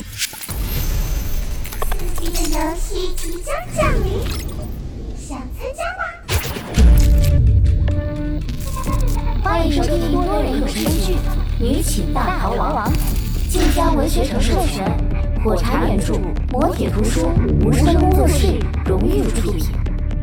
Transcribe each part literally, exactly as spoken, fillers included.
刺激的游戏即将降临，想参加吗？ 欢迎收听多人有声剧《女寝大逃亡》，晋江文学城授权，火柴原著，磨铁图书，无声工作室荣誉出品。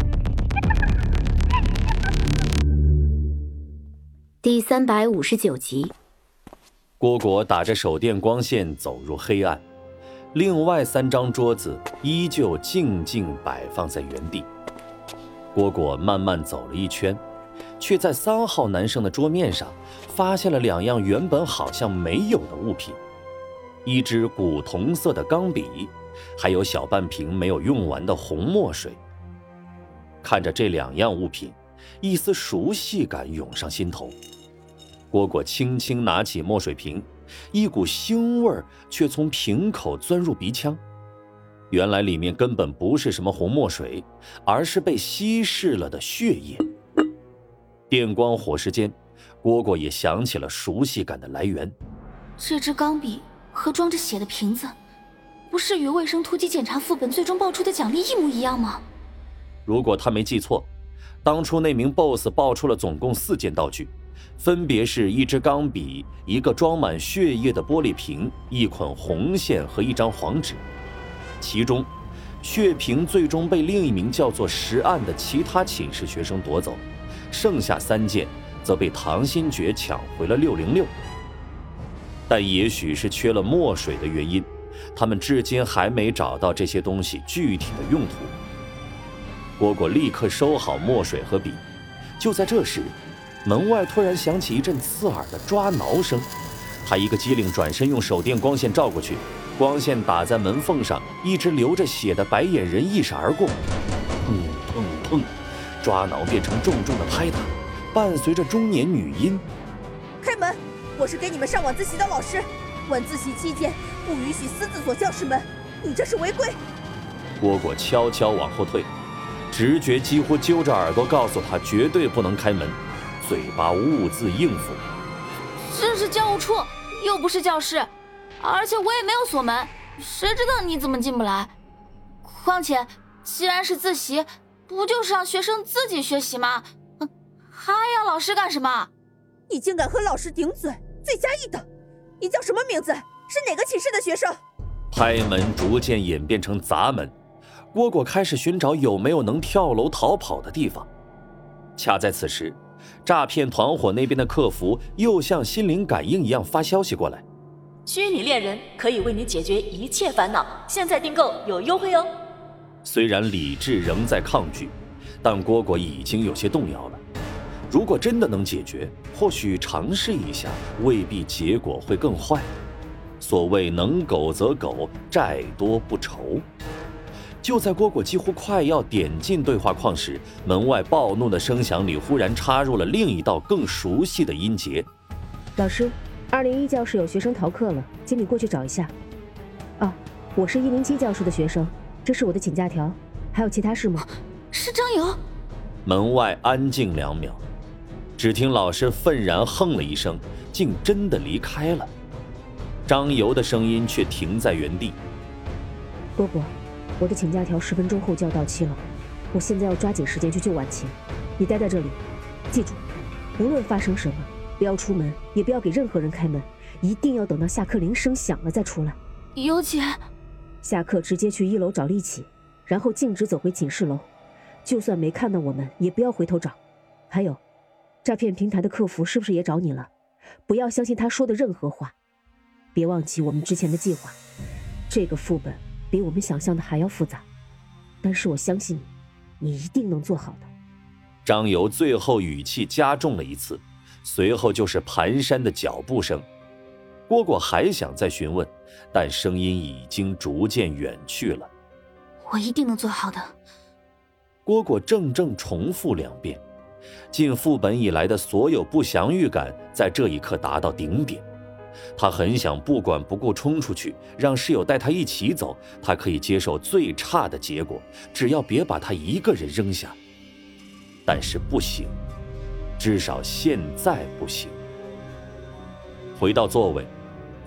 第三百五十九集。 蝈蝈打着手电光线走入黑暗，另外三张桌子依旧静静摆放在原地。蝈蝈慢慢走了一圈，却在三号男生的桌面上发现了两样原本好像没有的物品，一支古铜色的钢笔，还有小半瓶没有用完的红墨水。看着这两样物品，一丝熟悉感涌上心头。蝈蝈轻轻拿起墨水瓶，一股腥味却从瓶口钻入鼻腔。原来里面根本不是什么红墨水，而是被稀释了的血液。电光火石间，蝈蝈也想起了熟悉感的来源。 这支钢笔和装着血的瓶子，不是与卫生突击检查副本最终爆出的奖励一模一样吗？ 如果他没记错，当初那名 B O S S 爆出了总共四件道具，分别是一支钢笔、一个装满血液的玻璃瓶、一捆红线和一张黄纸。其中血瓶最终被另一名叫做石岸的其他寝室学生夺走，剩下三件则被唐新觉抢回了六零六。但也许是缺了墨水的原因，他们至今还没找到这些东西具体的用途。蝈蝈立刻收好墨水和笔，就在这时，门外突然响起一阵刺耳的抓挠声。他一个机灵转身，用手电光线照过去，光线打在门缝上，一只流着血的白眼人一闪而过。砰砰砰，抓挠变成重重的拍打，伴随着中年女音： 开门！我是给你们上晚自习的老师，晚自习期间不允许私自锁教室门，你这是违规。 蝈蝈悄悄往后退，直觉几乎揪着耳朵告诉他绝对不能开门，嘴巴兀自应付。 这是教务处，又不是教室，而且我也没有锁门，谁知道你怎么进不来？况且既然是自习，不就是让学生自己学习吗？还要老师干什么？ 你竟敢和老师顶嘴，罪加一等！你叫什么名字？是哪个寝室的学生？ 拍门逐渐演变成砸门，蝈蝈开始寻找有没有能跳楼逃跑的地方。恰在此时，诈骗团伙那边的客服又像心灵感应一样发消息过来： 虚拟恋人可以为你解决一切烦恼，现在订购有优惠哦。 虽然理智仍在抗拒，但蝈蝈已经有些动摇了。如果真的能解决，或许尝试一下，未必结果会更坏。所谓能苟则苟，债多不愁。就在蝈蝈几乎快要点进对话框时，门外暴怒的声响里忽然插入了另一道更熟悉的音节： 老师，二零一教室有学生逃课了，请你过去找一下。啊，我是一零七教室的学生，这是我的请假条，还有其他事吗？ 是张游。 门外安静两秒，只听老师愤然哼了一声，竟真的离开了。张游的声音却停在原地： 蝈蝈，我的请假条十分钟后就要到期了，我现在要抓紧时间去救婉晴，你待在这里，记住，无论发生什么，不要出门，也不要给任何人开门，一定要等到下课铃声响了再出来。 尤姐， 下课直接去一楼找丽琪，然后径直走回寝室楼，就算没看到我们，也不要回头找。还有，诈骗平台的客服是不是也找你了？不要相信他说的任何话，别忘记我们之前的计划，这个副本比我们想象的还要复杂，但是我相信你，你一定能做好的。 张游最后语气加重了一次，随后就是蹒跚的脚步声。蝈蝈还想再询问，但声音已经逐渐远去了。 我一定能做好的。 蝈蝈怔怔重复两遍，进副本以来的所有不祥预感在这一刻达到顶点。他很想不管不顾冲出去，让室友带他一起走，他可以接受最差的结果，只要别把他一个人扔下。但是不行，至少现在不行。回到座位，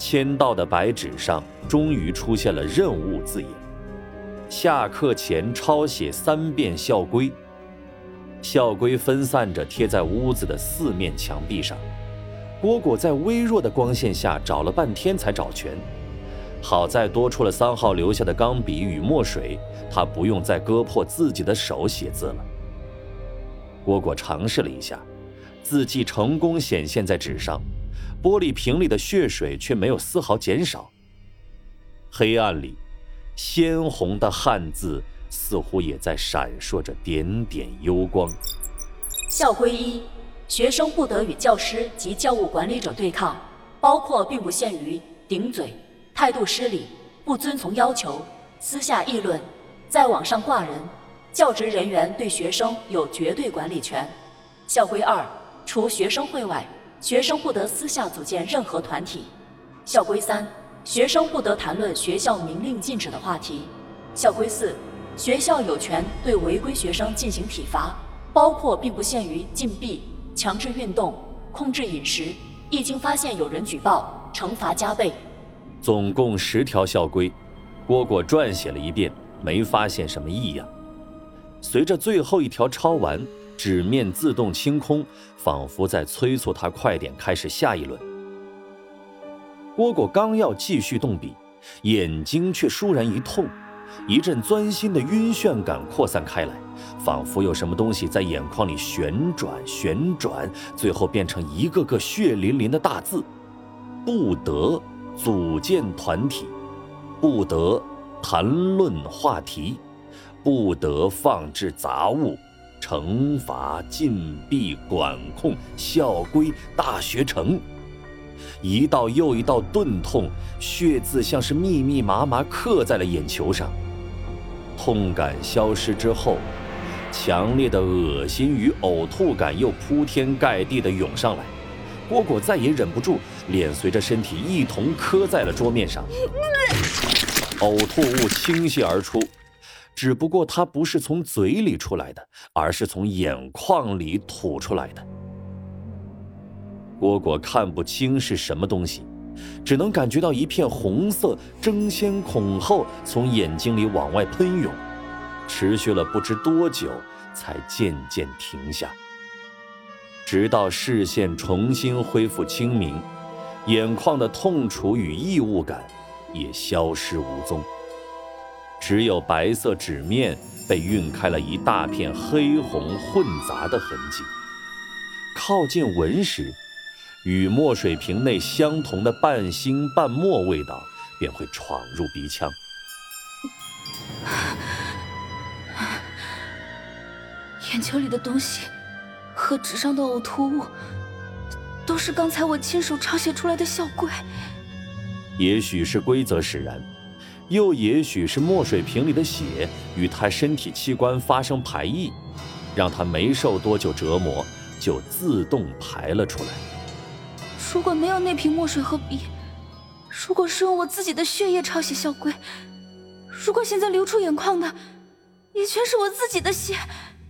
签到的白纸上终于出现了任务字眼。下课前抄写三遍校规。校规分散着贴在屋子的四面墙壁上，蝈蝈在微弱的光线下找了半天才找全。好在多出了三号留下的钢笔与墨水，他不用再割破自己的手写字了。蝈蝈尝试了一下，字迹成功显现在纸上，玻璃瓶里的血水却没有丝毫减少。黑暗里，鲜红的汉字似乎也在闪烁着点点幽光。 校规一：学生不得与教师及教务管理者对抗，包括并不限于顶嘴、态度失礼、不遵从要求、私下议论、在网上挂人。教职人员对学生有绝对管理权。校规二：除学生会外，学生不得私下组建任何团体。校规三：学生不得谈论学校明令禁止的话题。校规四：学校有权对违规学生进行体罚，包括并不限于禁闭、强制运动、控制饮食，一经发现有人举报，惩罚加倍。 总共十条校规，蝈蝈撰写了一遍，没发现什么异样。随着最后一条抄完，纸面自动清空，仿佛在催促他快点开始下一轮。蝈蝈刚要继续动笔，眼睛却倏然一痛，一阵钻心的晕眩感扩散开来，仿佛有什么东西在眼眶里旋转旋转，最后变成一个个血淋淋的大字：不得组建团体，不得谈论话题，不得放置杂物，惩罚、禁闭、管控、校规、大学城。一道又一道钝痛，血字像是密密麻麻刻在了眼球上。痛感消失之后，强烈的恶心与呕吐感又铺天盖地地涌上来。蝈蝈再也忍不住，脸随着身体一同磕在了桌面上。呕吐物倾泻而出，只不过它不是从嘴里出来的，而是从眼眶里吐出来的。蝈蝈看不清是什么东西，只能感觉到一片红色争先恐后从眼睛里往外喷涌，持续了不知多久，才渐渐停下。直到视线重新恢复清明，眼眶的痛楚与异物感也消失无踪，只有白色纸面被晕开了一大片黑红混杂的痕迹。靠近闻时，与墨水瓶内相同的半腥半墨味道便会闯入鼻腔。 眼球里的东西和纸上的呕吐物都是刚才我亲手抄写出来的校规。 也许是规则使然，又也许是墨水瓶里的血与他身体器官发生排异，让他没受多久折磨就自动排了出来。 如果没有那瓶墨水和笔，如果是用我自己的血液抄写校规，如果现在流出眼眶的也全是我自己的血。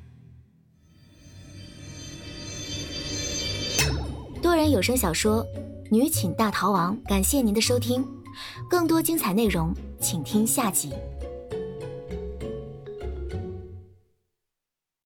多人有声小说《女寝大逃亡》，感谢您的收听，更多精彩内容请听下集。